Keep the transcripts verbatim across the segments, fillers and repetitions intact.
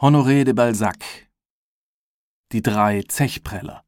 Honoré de Balzac. Die drei Zechpreller.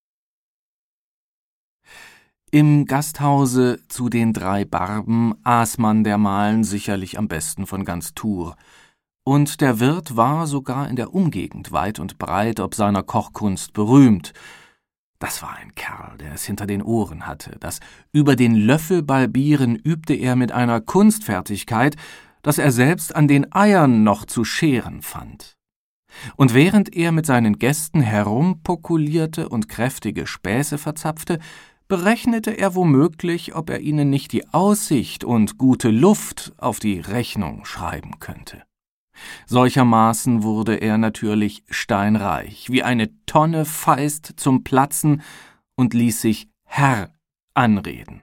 Im Gasthause zu den drei Barben aß man dermalen sicherlich am besten von ganz Tours. Und der Wirt war sogar in der Umgegend weit und breit ob seiner Kochkunst berühmt. Das war ein Kerl, der es hinter den Ohren hatte. Das über den Löffel balbieren übte er mit einer Kunstfertigkeit, dass er selbst an den Eiern noch zu scheren fand. Und während er mit seinen Gästen herumpokulierte und kräftige Späße verzapfte, berechnete er womöglich, ob er ihnen nicht die Aussicht und gute Luft auf die Rechnung schreiben könnte. Solchermaßen wurde er natürlich steinreich, wie eine Tonne Feist zum Platzen, und ließ sich Herr anreden.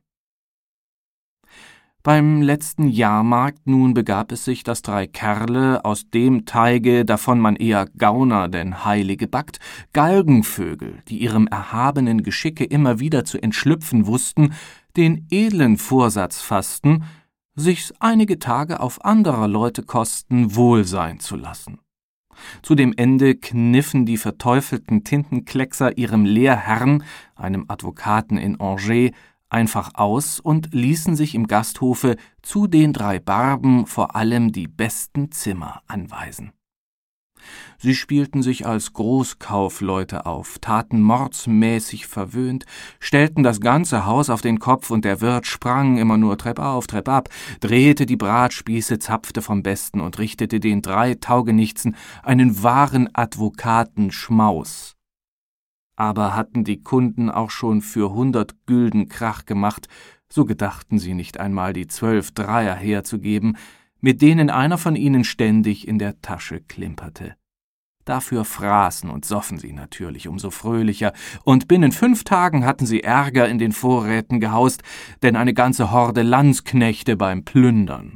Beim letzten Jahrmarkt nun begab es sich, dass drei Kerle aus dem Teige, davon man eher Gauner denn Heilige backt, Galgenvögel, die ihrem erhabenen Geschicke immer wieder zu entschlüpfen wussten, den edlen Vorsatz fassten, sich's einige Tage auf anderer Leute Kosten wohl sein zu lassen. Zu dem Ende kniffen die verteufelten Tintenkleckser ihrem Lehrherrn, einem Advokaten in Angers, einfach aus und ließen sich im Gasthofe zu den drei Barben vor allem die besten Zimmer anweisen. Sie spielten sich als Großkaufleute auf, taten mordsmäßig verwöhnt, stellten das ganze Haus auf den Kopf, und der Wirt sprang immer nur treppauf, treppab, drehte die Bratspieße, zapfte vom Besten und richtete den drei Taugenichtsen einen wahren Advokatenschmaus. Aber hatten die Kunden auch schon für hundert Gülden Krach gemacht, so gedachten sie nicht einmal die zwölf Dreier herzugeben, mit denen einer von ihnen ständig in der Tasche klimperte. Dafür fraßen und soffen sie natürlich umso fröhlicher, und binnen fünf Tagen hatten sie Ärger in den Vorräten gehaust, denn eine ganze Horde Landsknechte beim Plündern.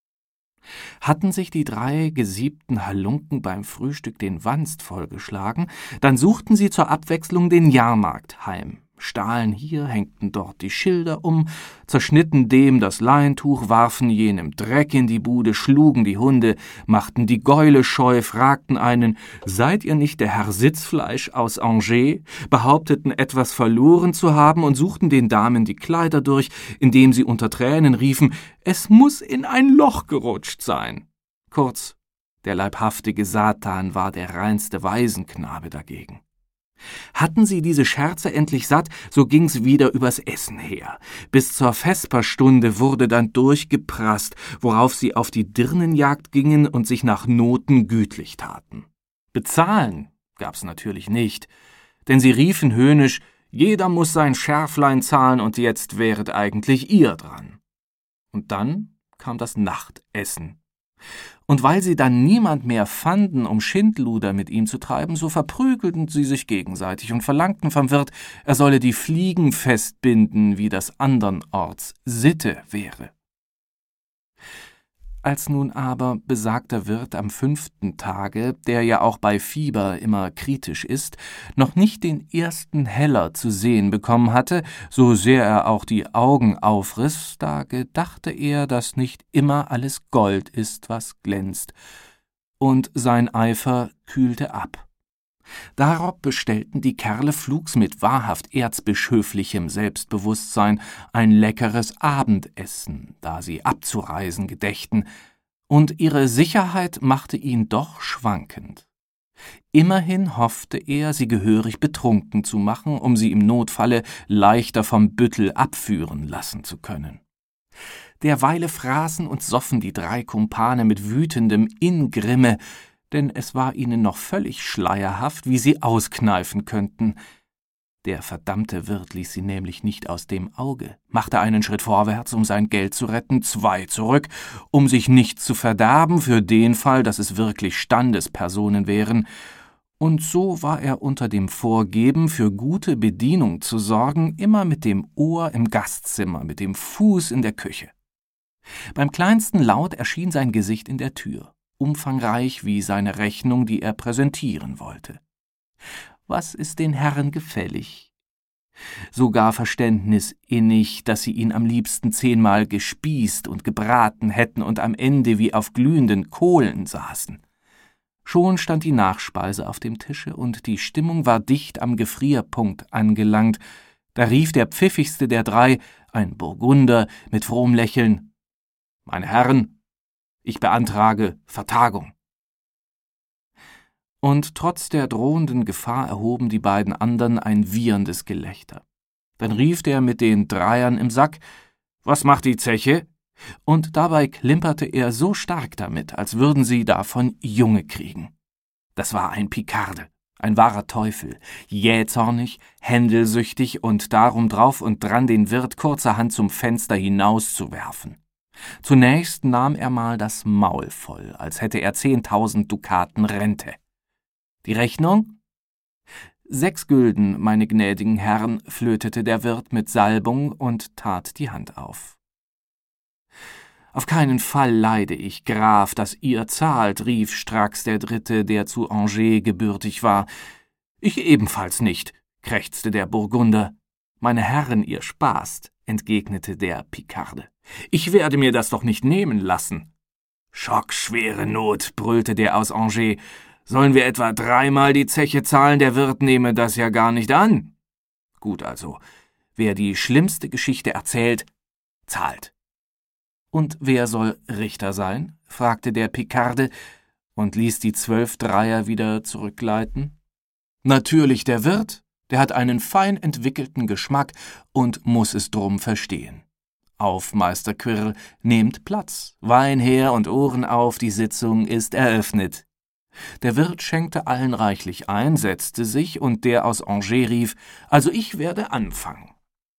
Hatten sich die drei gesiebten Halunken beim Frühstück den Wanst vollgeschlagen, dann suchten sie zur Abwechslung den Jahrmarkt heim, stahlen hier, hängten dort die Schilder um, zerschnitten dem das Leintuch, warfen jenem Dreck in die Bude, schlugen die Hunde, machten die Gäule scheu, fragten einen, »Seid ihr nicht der Herr Sitzfleisch aus Angers?«, behaupteten etwas verloren zu haben und suchten den Damen die Kleider durch, indem sie unter Tränen riefen, »Es muß in ein Loch gerutscht sein.« Kurz, der leibhaftige Satan war der reinste Waisenknabe dagegen. Hatten sie diese Scherze endlich satt, so ging's wieder übers Essen her. Bis zur Vesperstunde wurde dann durchgeprasst, worauf sie auf die Dirnenjagd gingen und sich nach Noten gütlich taten. Bezahlen gab's natürlich nicht, denn sie riefen höhnisch, jeder muß sein Schärflein zahlen und jetzt wäret eigentlich ihr dran. Und dann kam das Nachtessen. Und weil sie dann niemand mehr fanden, um Schindluder mit ihm zu treiben, so verprügelten sie sich gegenseitig und verlangten vom Wirt, er solle die Fliegen festbinden, wie das andernorts Sitte wäre. Als nun aber besagter Wirt am fünften Tage, der ja auch bei Fieber immer kritisch ist, noch nicht den ersten Heller zu sehen bekommen hatte, so sehr er auch die Augen aufriss, da gedachte er, dass nicht immer alles Gold ist, was glänzt, und sein Eifer kühlte ab. Darob bestellten die Kerle flugs mit wahrhaft erzbischöflichem Selbstbewusstsein ein leckeres Abendessen, da sie abzureisen gedächten, und ihre Sicherheit machte ihn doch schwankend. Immerhin hoffte er, sie gehörig betrunken zu machen, um sie im Notfalle leichter vom Büttel abführen lassen zu können. Derweile fraßen und soffen die drei Kumpane mit wütendem Ingrimme, denn es war ihnen noch völlig schleierhaft, wie sie auskneifen könnten. Der verdammte Wirt ließ sie nämlich nicht aus dem Auge, machte einen Schritt vorwärts, um sein Geld zu retten, zwei zurück, um sich nicht zu verderben, für den Fall, dass es wirklich Standespersonen wären, und so war er unter dem Vorgeben, für gute Bedienung zu sorgen, immer mit dem Ohr im Gastzimmer, mit dem Fuß in der Küche. Beim kleinsten Laut erschien sein Gesicht in der Tür, umfangreich wie seine Rechnung, die er präsentieren wollte. Was ist den Herren gefällig? Sogar Verständnis innig, dass sie ihn am liebsten zehnmal gespießt und gebraten hätten und am Ende wie auf glühenden Kohlen saßen. Schon stand die Nachspeise auf dem Tische, und die Stimmung war dicht am Gefrierpunkt angelangt. Da rief der pfiffigste der drei, ein Burgunder, mit frohem Lächeln: »Meine Herren, ich beantrage Vertagung.« Und trotz der drohenden Gefahr erhoben die beiden anderen ein wieherndes Gelächter. Dann rief der mit den Dreiern im Sack: »Was macht die Zeche?« Und dabei klimperte er so stark damit, als würden sie davon Junge kriegen. Das war ein Pikarde, ein wahrer Teufel, jähzornig, händelsüchtig und darum drauf und dran, den Wirt kurzerhand zum Fenster hinauszuwerfen. Zunächst nahm er mal das Maul voll, als hätte er zehntausend Dukaten Rente. Die Rechnung? Sechs Gülden, meine gnädigen Herren, flötete der Wirt mit Salbung und tat die Hand auf. »Auf keinen Fall leide ich, Graf, dass ihr zahlt«, rief stracks der Dritte, der zu Angers gebürtig war. »Ich ebenfalls nicht«, krächzte der Burgunder. »Meine Herren, ihr spaßt«, entgegnete der Pikarde. »Ich werde mir das doch nicht nehmen lassen.« »Schockschwere Not«, brüllte der aus Angers. »Sollen wir etwa dreimal die Zeche zahlen? Der Wirt nehme das ja gar nicht an.« »Gut also, wer die schlimmste Geschichte erzählt, zahlt.« »Und wer soll Richter sein?« fragte der Pikarde und ließ die zwölf Dreier wieder zurückgleiten. »Natürlich der Wirt, der hat einen fein entwickelten Geschmack und muß es drum verstehen. Auf, Meister Quirl, nehmt Platz, Wein her und Ohren auf, die Sitzung ist eröffnet.« Der Wirt schenkte allen reichlich ein, setzte sich, und der aus Angers rief: »Also ich werde anfangen.«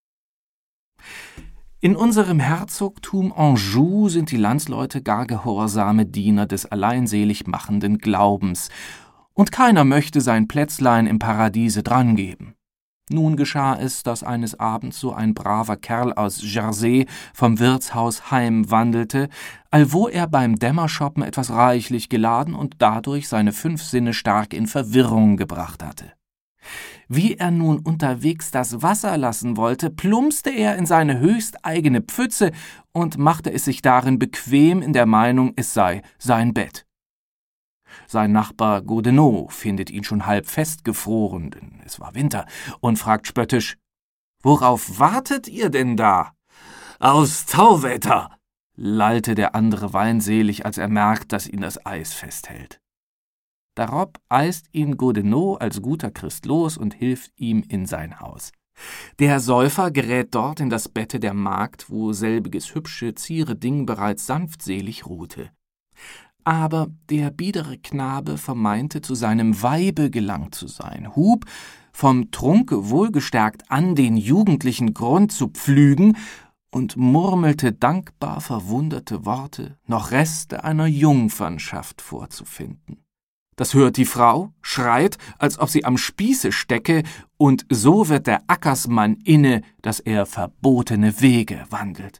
In unserem Herzogtum Anjou sind die Landsleute gar gehorsame Diener des alleinselig machenden Glaubens, und keiner möchte sein Plätzlein im Paradiese drangeben. Nun geschah es, dass eines Abends so ein braver Kerl aus Jersey vom Wirtshaus heimwandelte, allwo er beim Dämmerschoppen etwas reichlich geladen und dadurch seine fünf Sinne stark in Verwirrung gebracht hatte. Wie er nun unterwegs das Wasser lassen wollte, plumpste er in seine höchst eigene Pfütze und machte es sich darin bequem in der Meinung, es sei sein Bett. Sein Nachbar Godeneau findet ihn schon halb festgefroren, denn es war Winter, und fragt spöttisch: »Worauf wartet ihr denn da?« »Aufs Tauwetter«, lallte der andere weinselig, als er merkt, dass ihn das Eis festhält. Darob eist ihn Godeneau als guter Christ los und hilft ihm in sein Haus. Der Säufer gerät dort in das Bette der Magd, wo selbiges hübsche, ziere Ding bereits sanftselig ruhte. Aber der biedere Knabe vermeinte, zu seinem Weibe gelangt zu sein, hub, vom Trunke wohlgestärkt an, den jugendlichen Grund zu pflügen, und murmelte dankbar verwunderte Worte, noch Reste einer Jungfernschaft vorzufinden. Das hört die Frau, schreit, als ob sie am Spieße stecke, und so wird der Ackersmann inne, dass er verbotene Wege wandelt.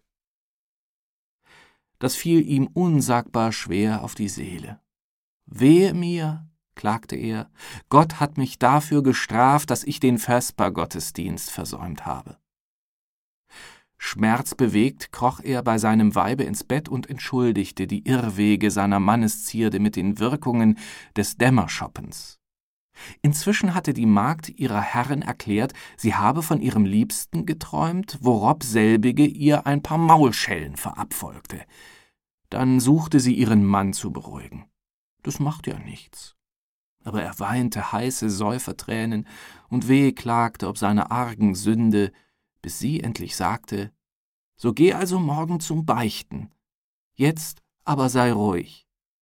Das fiel ihm unsagbar schwer auf die Seele. »Wehe mir«, klagte er, »Gott hat mich dafür gestraft, dass ich den Vespergottesdienst versäumt habe.« Schmerzbewegt kroch er bei seinem Weibe ins Bett und entschuldigte die Irrwege seiner Manneszierde mit den Wirkungen des Dämmerschoppens. Inzwischen hatte die Magd ihrer Herrin erklärt, sie habe von ihrem Liebsten geträumt, worob selbige ihr ein paar Maulschellen verabfolgte. Dann suchte sie ihren Mann zu beruhigen. Das machte ja nichts. Aber er weinte heiße Säufertränen und wehklagte ob seiner argen Sünde, bis sie endlich sagte: »So geh also morgen zum Beichten. Jetzt aber sei ruhig.«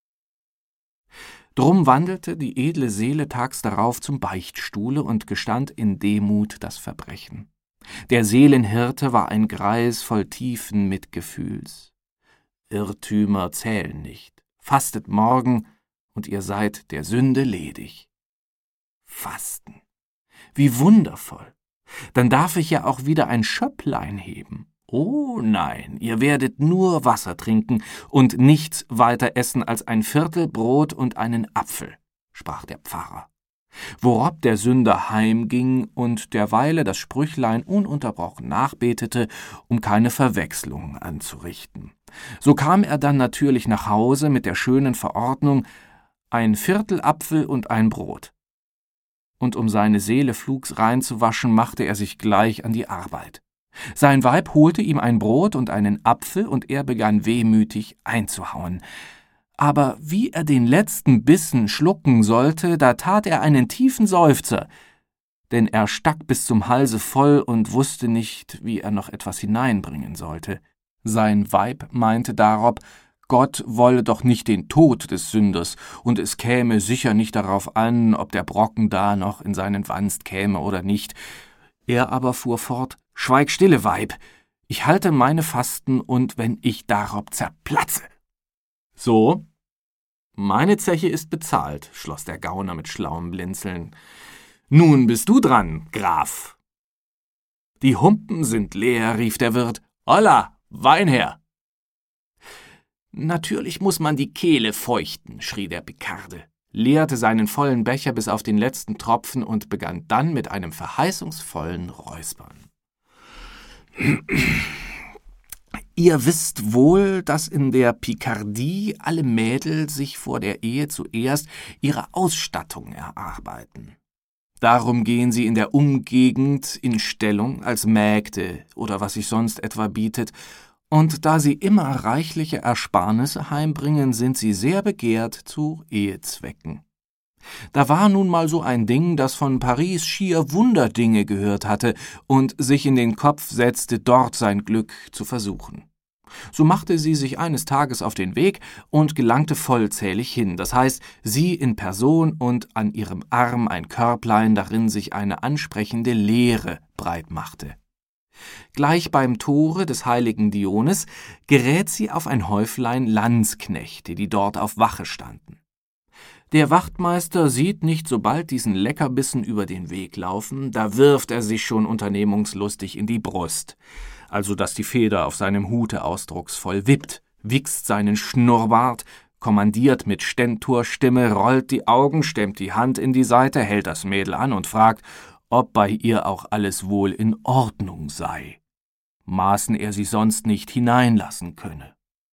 Drum wandelte die edle Seele tags darauf zum Beichtstuhle und gestand in Demut das Verbrechen. Der Seelenhirte war ein Greis voll tiefen Mitgefühls. »Irrtümer zählen nicht. Fastet morgen, und ihr seid der Sünde ledig.« Fasten! Wie wundervoll! Dann darf ich ja auch wieder ein Schöpplein heben. »Oh nein, ihr werdet nur Wasser trinken und nichts weiter essen als ein Viertel Brot und einen Apfel«, sprach der Pfarrer. Worob der Sünder heimging und derweile das Sprüchlein ununterbrochen nachbetete, um keine Verwechslung anzurichten. So kam er dann natürlich nach Hause mit der schönen Verordnung: ein Viertel Apfel und ein Brot. Und um seine Seele flugs reinzuwaschen, machte er sich gleich an die Arbeit. Sein Weib holte ihm ein Brot und einen Apfel, und er begann wehmütig einzuhauen. Aber wie er den letzten Bissen schlucken sollte, da tat er einen tiefen Seufzer, denn er stack bis zum Halse voll und wusste nicht, wie er noch etwas hineinbringen sollte. Sein Weib meinte darob, Gott wolle doch nicht den Tod des Sünders, und es käme sicher nicht darauf an, ob der Brocken da noch in seinen Wanst käme oder nicht. Er aber fuhr fort, »Schweig stille, Weib, ich halte meine Fasten, und wenn ich darob zerplatze.« »So, meine Zeche ist bezahlt«, schloss der Gauner mit schlauem Blinzeln. »Nun bist du dran, Graf.« »Die Humpen sind leer«, rief der Wirt. »Holla, Wein her!« »Natürlich muß man die Kehle feuchten«, schrie der Pikarde, leerte seinen vollen Becher bis auf den letzten Tropfen und begann dann mit einem verheißungsvollen Räuspern. »Ihr wisst wohl, dass in der Pikardie alle Mädel sich vor der Ehe zuerst ihre Ausstattung erarbeiten. Darum gehen sie in der Umgegend in Stellung als Mägde oder was sich sonst etwa bietet, und da sie immer reichliche Ersparnisse heimbringen, sind sie sehr begehrt zu Ehezwecken. Da war nun mal so ein Ding, das von Paris schier Wunderdinge gehört hatte und sich in den Kopf setzte, dort sein Glück zu versuchen. So machte sie sich eines Tages auf den Weg und gelangte vollzählig hin, das heißt, sie in Person und an ihrem Arm ein Körblein, darin sich eine ansprechende Leere breit machte. Gleich beim Tore des heiligen Dionis gerät sie auf ein Häuflein Landsknechte, die dort auf Wache standen. Der Wachtmeister sieht nicht sobald diesen Leckerbissen über den Weg laufen, da wirft er sich schon unternehmungslustig in die Brust, also dass die Feder auf seinem Hute ausdrucksvoll wippt, wichst seinen Schnurrbart, kommandiert mit Stentorstimme, rollt die Augen, stemmt die Hand in die Seite, hält das Mädel an und fragt, ob bei ihr auch alles wohl in Ordnung sei, maßen er sie sonst nicht hineinlassen könne.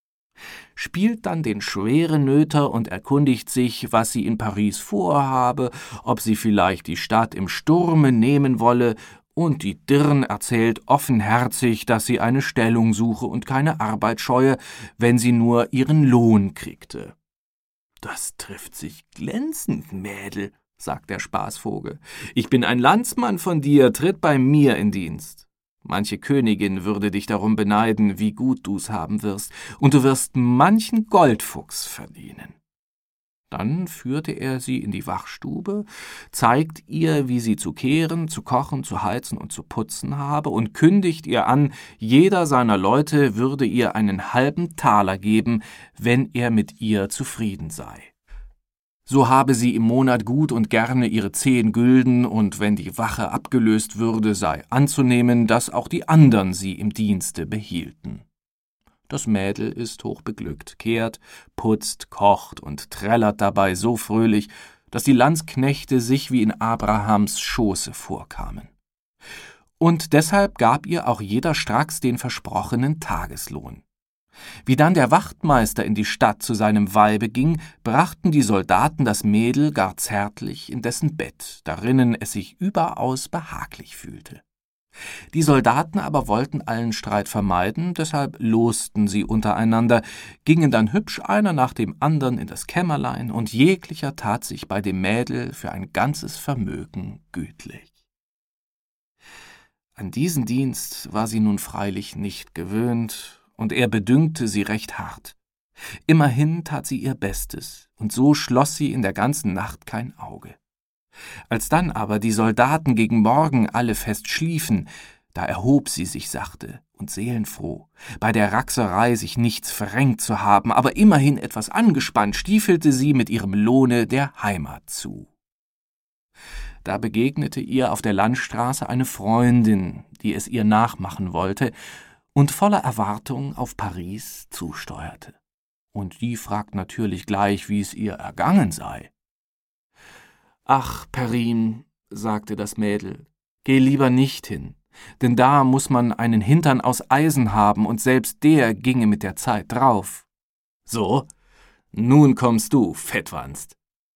Spielt dann den schweren Nöter und erkundigt sich, was sie in Paris vorhabe, ob sie vielleicht die Stadt im Sturme nehmen wolle, und die Dirn erzählt offenherzig, dass sie eine Stellung suche und keine Arbeit scheue, wenn sie nur ihren Lohn kriegte. »Das trifft sich glänzend, Mädel«, sagt der Spaßvogel. »Ich bin ein Landsmann von dir, tritt bei mir in Dienst. Manche Königin würde dich darum beneiden, wie gut du's haben wirst, und du wirst manchen Goldfuchs verdienen.« Dann führte er sie in die Wachstube, zeigt ihr, wie sie zu kehren, zu kochen, zu heizen und zu putzen habe, und kündigt ihr an, jeder seiner Leute würde ihr einen halben Taler geben, wenn er mit ihr zufrieden sei. So habe sie im Monat gut und gerne ihre zehn Gülden, und wenn die Wache abgelöst würde, sei anzunehmen, dass auch die andern sie im Dienste behielten. Das Mädel ist hochbeglückt, kehrt, putzt, kocht und trällert dabei so fröhlich, dass die Landsknechte sich wie in Abrahams Schoße vorkamen. Und deshalb gab ihr auch jeder stracks den versprochenen Tageslohn. Wie dann der Wachtmeister in die Stadt zu seinem Weibe ging, brachten die Soldaten das Mädel gar zärtlich in dessen Bett, darinnen es sich überaus behaglich fühlte. Die Soldaten aber wollten allen Streit vermeiden, deshalb losten sie untereinander, gingen dann hübsch einer nach dem andern in das Kämmerlein, und jeglicher tat sich bei dem Mädel für ein ganzes Vermögen gütlich. An diesen Dienst war sie nun freilich nicht gewöhnt, und er bedüngte sie recht hart. Immerhin tat sie ihr Bestes, und so schloss sie in der ganzen Nacht kein Auge. Als dann aber die Soldaten gegen Morgen alle fest schliefen, da erhob sie sich sachte und seelenfroh, bei der Raxerei sich nichts verrenkt zu haben, aber immerhin etwas angespannt, stiefelte sie mit ihrem Lohne der Heimat zu. Da begegnete ihr auf der Landstraße eine Freundin, die es ihr nachmachen wollte und voller Erwartung auf Paris zusteuerte. Und die fragt natürlich gleich, wie es ihr ergangen sei. »Ach, Perrin«, sagte das Mädel, »geh lieber nicht hin, denn da muß man einen Hintern aus Eisen haben, und selbst der ginge mit der Zeit drauf.« »So, nun kommst du, Fettwanst«,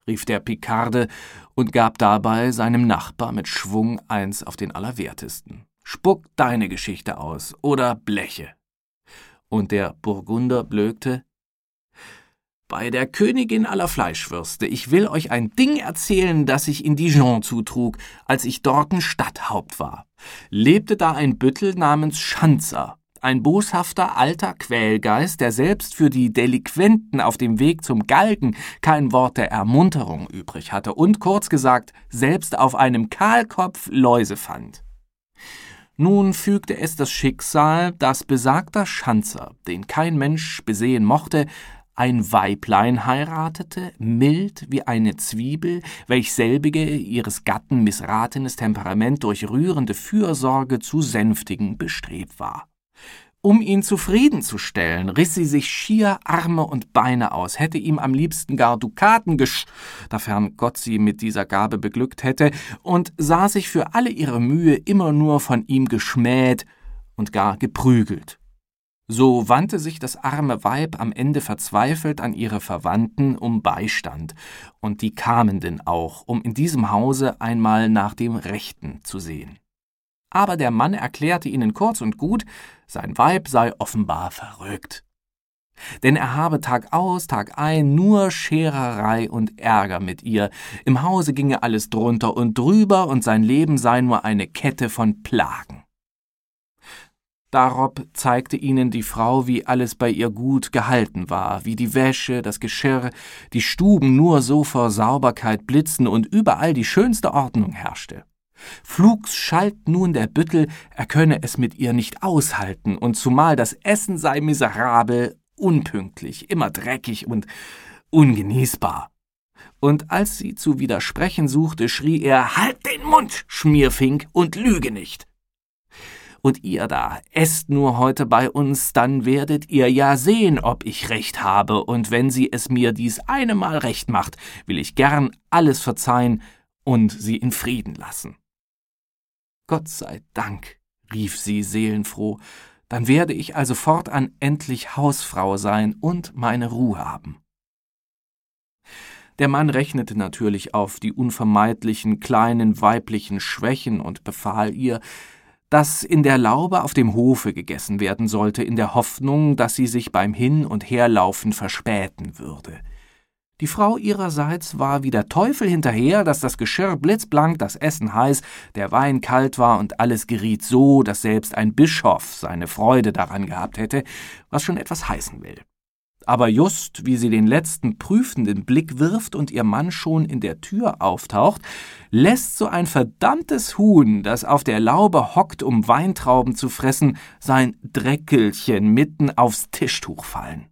rief der Pikarde und gab dabei seinem Nachbar mit Schwung eins auf den Allerwertesten. »Spuck deine Geschichte aus oder bleche!« Und der Burgunder blökte: »Bei der Königin aller Fleischwürste, ich will euch ein Ding erzählen, das sich in Dijon zutrug, als ich dorten Stadthaupt war. Lebte da ein Büttel namens Schanzer, ein boshafter alter Quälgeist, der selbst für die Delinquenten auf dem Weg zum Galgen kein Wort der Ermunterung übrig hatte und, kurz gesagt, selbst auf einem Kahlkopf Läuse fand. Nun fügte es das Schicksal, dass besagter Schanzer, den kein Mensch besehen mochte, ein Weiblein heiratete, mild wie eine Zwiebel, welch selbige ihres Gatten missratenes Temperament durch rührende Fürsorge zu sänftigen bestrebt war. Um ihn zufriedenzustellen, riss sie sich schier Arme und Beine aus, hätte ihm am liebsten gar Dukaten gesch, dafern Gott sie mit dieser Gabe beglückt hätte, und sah sich für alle ihre Mühe immer nur von ihm geschmäht und gar geprügelt. So wandte sich das arme Weib am Ende verzweifelt an ihre Verwandten um Beistand, und die kamen denn auch, um in diesem Hause einmal nach dem Rechten zu sehen. Aber der Mann erklärte ihnen kurz und gut, sein Weib sei offenbar verrückt. Denn er habe Tag aus, Tag ein nur Schererei und Ärger mit ihr, im Hause ginge alles drunter und drüber, und sein Leben sei nur eine Kette von Plagen. Darob zeigte ihnen die Frau, wie alles bei ihr gut gehalten war, wie die Wäsche, das Geschirr, die Stuben nur so vor Sauberkeit blitzen und überall die schönste Ordnung herrschte. Flugs schalt nun der Büttel, er könne es mit ihr nicht aushalten, und zumal das Essen sei miserabel, unpünktlich, immer dreckig und ungenießbar. Und als sie zu widersprechen suchte, schrie er: »Halt den Mund, Schmierfink, und lüge nicht! Und ihr da, esst nur heute bei uns, dann werdet ihr ja sehen, ob ich recht habe, und wenn sie es mir dies eine Mal recht macht, will ich gern alles verzeihen und sie in Frieden lassen.« »Gott sei Dank«, rief sie seelenfroh, »dann werde ich also fortan endlich Hausfrau sein und meine Ruhe haben.« Der Mann rechnete natürlich auf die unvermeidlichen kleinen weiblichen Schwächen und befahl ihr, dass in der Laube auf dem Hofe gegessen werden sollte, in der Hoffnung, dass sie sich beim Hin- und Herlaufen verspäten würde. Die Frau ihrerseits war wie der Teufel hinterher, dass das Geschirr blitzblank, das Essen heiß, der Wein kalt war und alles geriet so, dass selbst ein Bischof seine Freude daran gehabt hätte, was schon etwas heißen will. Aber just, wie sie den letzten prüfenden Blick wirft und ihr Mann schon in der Tür auftaucht, lässt so ein verdammtes Huhn, das auf der Laube hockt, um Weintrauben zu fressen, sein Dreckelchen mitten aufs Tischtuch fallen.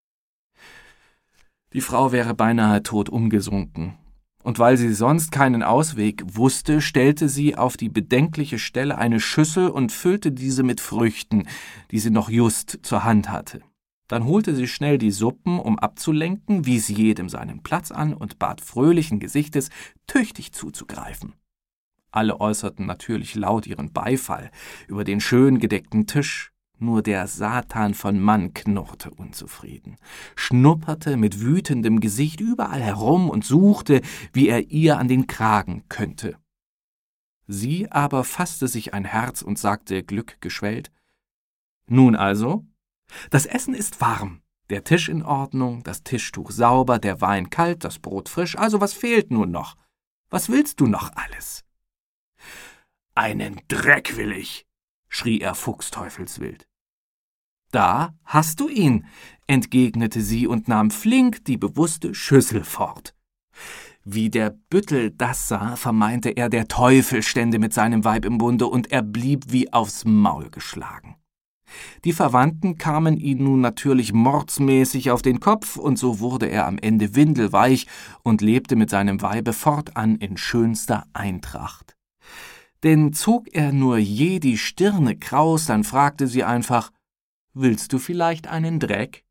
Die Frau wäre beinahe tot umgesunken, und weil sie sonst keinen Ausweg wusste, stellte sie auf die bedenkliche Stelle eine Schüssel und füllte diese mit Früchten, die sie noch just zur Hand hatte. Dann holte sie schnell die Suppen, um abzulenken, wies jedem seinen Platz an und bat fröhlichen Gesichtes, tüchtig zuzugreifen. Alle äußerten natürlich laut ihren Beifall über den schön gedeckten Tisch. Nur der Satan von Mann knurrte unzufrieden, schnupperte mit wütendem Gesicht überall herum und suchte, wie er ihr an den Kragen könnte. Sie aber fasste sich ein Herz und sagte glückgeschwellt: »Nun also? Das Essen ist warm, der Tisch in Ordnung, das Tischtuch sauber, der Wein kalt, das Brot frisch, also was fehlt nun noch? Was willst du noch alles?« »Einen Dreck will ich«, schrie er fuchsteufelswild. »Da hast du ihn«, entgegnete sie und nahm flink die bewusste Schüssel fort. Wie der Büttel das sah, vermeinte er, der Teufel stände mit seinem Weib im Bunde, und er blieb wie aufs Maul geschlagen. Die Verwandten kamen ihm nun natürlich mordsmäßig auf den Kopf, und so wurde er am Ende windelweich und lebte mit seinem Weibe fortan in schönster Eintracht. Denn zog er nur je die Stirne kraus, dann fragte sie einfach: »Willst du vielleicht einen Dreck?«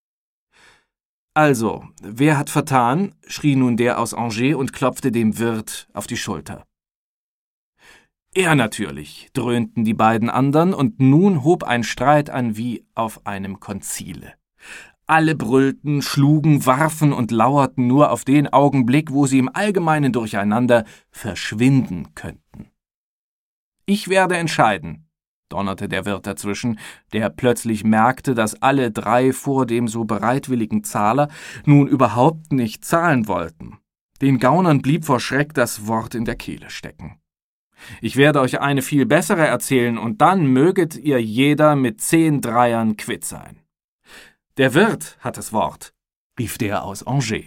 »Also, wer hat vertan?«, schrie nun der aus Angers und klopfte dem Wirt auf die Schulter. »Er natürlich«, dröhnten die beiden andern, und nun hob ein Streit an wie auf einem Konzile. Alle brüllten, schlugen, warfen und lauerten nur auf den Augenblick, wo sie im allgemeinen Durcheinander verschwinden könnten. »Ich werde entscheiden«, donnerte der Wirt dazwischen, der plötzlich merkte, dass alle drei vor dem so bereitwilligen Zahler nun überhaupt nicht zahlen wollten. Den Gaunern blieb vor Schreck das Wort in der Kehle stecken. »Ich werde euch eine viel bessere erzählen, und dann möget ihr jeder mit zehn Dreiern quitt sein.« »Der Wirt hat das Wort«, rief der aus Angers.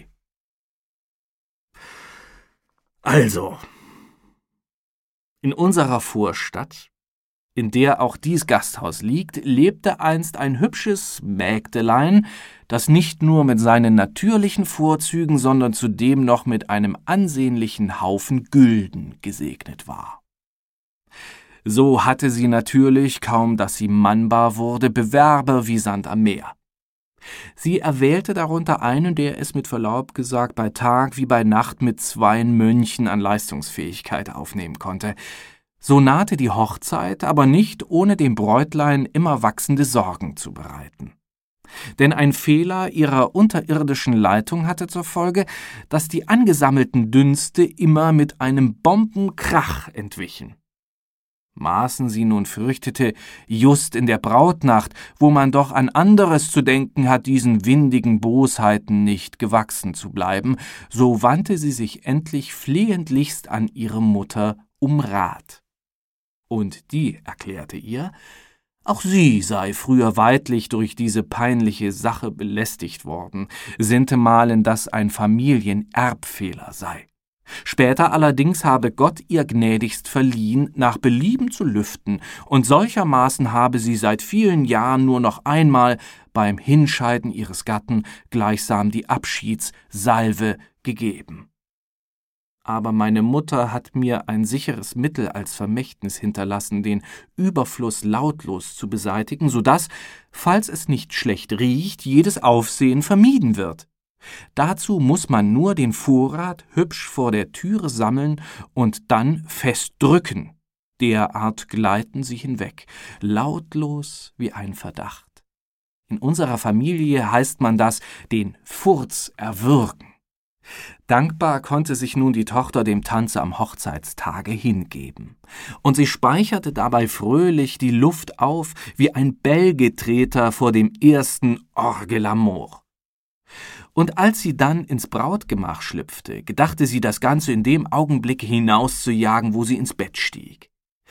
»Also, in unserer Vorstadt, in der auch dies Gasthaus liegt, lebte einst ein hübsches Mägdelein, das nicht nur mit seinen natürlichen Vorzügen, sondern zudem noch mit einem ansehnlichen Haufen Gülden gesegnet war. So hatte sie natürlich, kaum dass sie mannbar wurde, Bewerber wie Sand am Meer. Sie erwählte darunter einen, der es mit Verlaub gesagt bei Tag wie bei Nacht mit zweien Mönchen an Leistungsfähigkeit aufnehmen konnte. So nahte die Hochzeit, aber nicht ohne dem Bräutlein immer wachsende Sorgen zu bereiten. Denn ein Fehler ihrer unterirdischen Leitung hatte zur Folge, dass die angesammelten Dünste immer mit einem Bombenkrach entwichen. Maßen sie nun fürchtete, just in der Brautnacht, wo man doch an anderes zu denken hat, diesen windigen Bosheiten nicht gewachsen zu bleiben, so wandte sie sich endlich flehentlichst an ihre Mutter um Rat. Und die erklärte ihr, auch sie sei früher weidlich durch diese peinliche Sache belästigt worden, sintemalen das ein Familienerbfehler sei. Später allerdings habe Gott ihr gnädigst verliehen, nach Belieben zu lüften, und solchermaßen habe sie seit vielen Jahren nur noch einmal beim Hinscheiden ihres Gatten gleichsam die Abschiedssalve gegeben. Aber meine Mutter hat mir ein sicheres Mittel als Vermächtnis hinterlassen, den Überfluss lautlos zu beseitigen, so dass, falls es nicht schlecht riecht, jedes Aufsehen vermieden wird. Dazu muß man nur den Vorrat hübsch vor der Türe sammeln und dann fest drücken. Derart gleiten sie hinweg, lautlos wie ein Verdacht. In unserer Familie heißt man das, den Furz erwürgen. Dankbar konnte sich nun die Tochter dem Tanze am Hochzeitstage hingeben, und sie speicherte dabei fröhlich die Luft auf wie ein Bellgetreter vor dem ersten Orgue l'Amour. Und als sie dann ins Brautgemach schlüpfte, gedachte sie, das Ganze in dem Augenblick hinauszujagen, wo sie ins Bett stieg.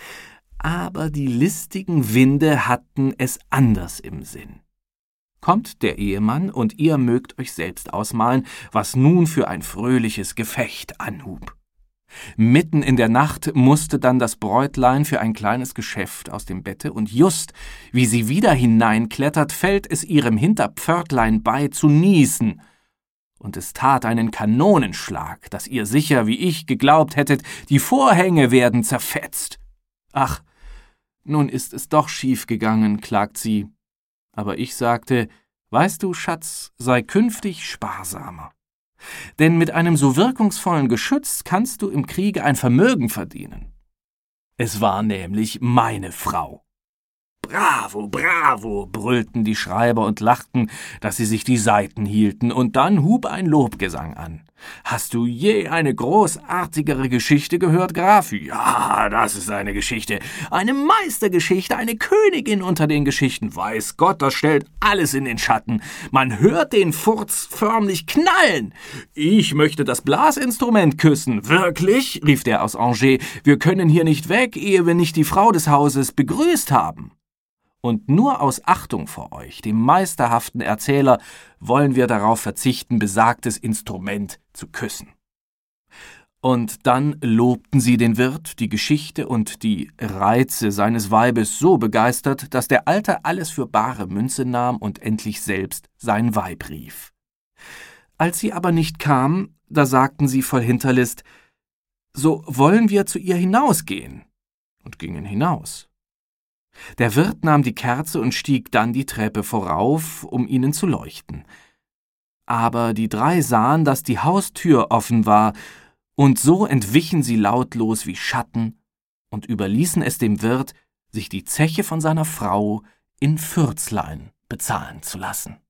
Aber die listigen Winde hatten es anders im Sinn. Kommt der Ehemann, und ihr mögt euch selbst ausmalen, was nun für ein fröhliches Gefecht anhub. Mitten in der Nacht musste dann das Bräutlein für ein kleines Geschäft aus dem Bette, und just, wie sie wieder hineinklettert, fällt es ihrem Hinterpförtlein bei zu niesen, und es tat einen Kanonenschlag, dass ihr sicher, wie ich geglaubt hättet, die Vorhänge werden zerfetzt. Ach, nun ist es doch schief gegangen, klagt sie. Aber ich sagte, weißt du, Schatz, sei künftig sparsamer. Denn mit einem so wirkungsvollen Geschütz kannst du im Kriege ein Vermögen verdienen. Es war nämlich meine Frau. »Bravo, bravo«, brüllten die Schreiber und lachten, dass sie sich die Seiten hielten, und dann hub ein Lobgesang an. »Hast du je eine großartigere Geschichte gehört, Graf?« »Ja, das ist eine Geschichte, eine Meistergeschichte, eine Königin unter den Geschichten. Weiß Gott, das stellt alles in den Schatten. Man hört den Furz förmlich knallen. Ich möchte das Blasinstrument küssen.« »Wirklich?«, rief der aus Angers. »Wir können hier nicht weg, ehe wir nicht die Frau des Hauses begrüßt haben.« Und nur aus Achtung vor euch, dem meisterhaften Erzähler, wollen wir darauf verzichten, besagtes Instrument zu küssen. Und dann lobten sie den Wirt, die Geschichte und die Reize seines Weibes so begeistert, dass der Alte alles für bare Münze nahm und endlich selbst sein Weib rief. Als sie aber nicht kam, da sagten sie voll Hinterlist, »So wollen wir zu ihr hinausgehen«, und gingen hinaus. Der Wirt nahm die Kerze und stieg dann die Treppe vorauf, um ihnen zu leuchten. Aber die drei sahen, dass die Haustür offen war, und so entwichen sie lautlos wie Schatten und überließen es dem Wirt, sich die Zeche von seiner Frau in Fürzlein bezahlen zu lassen.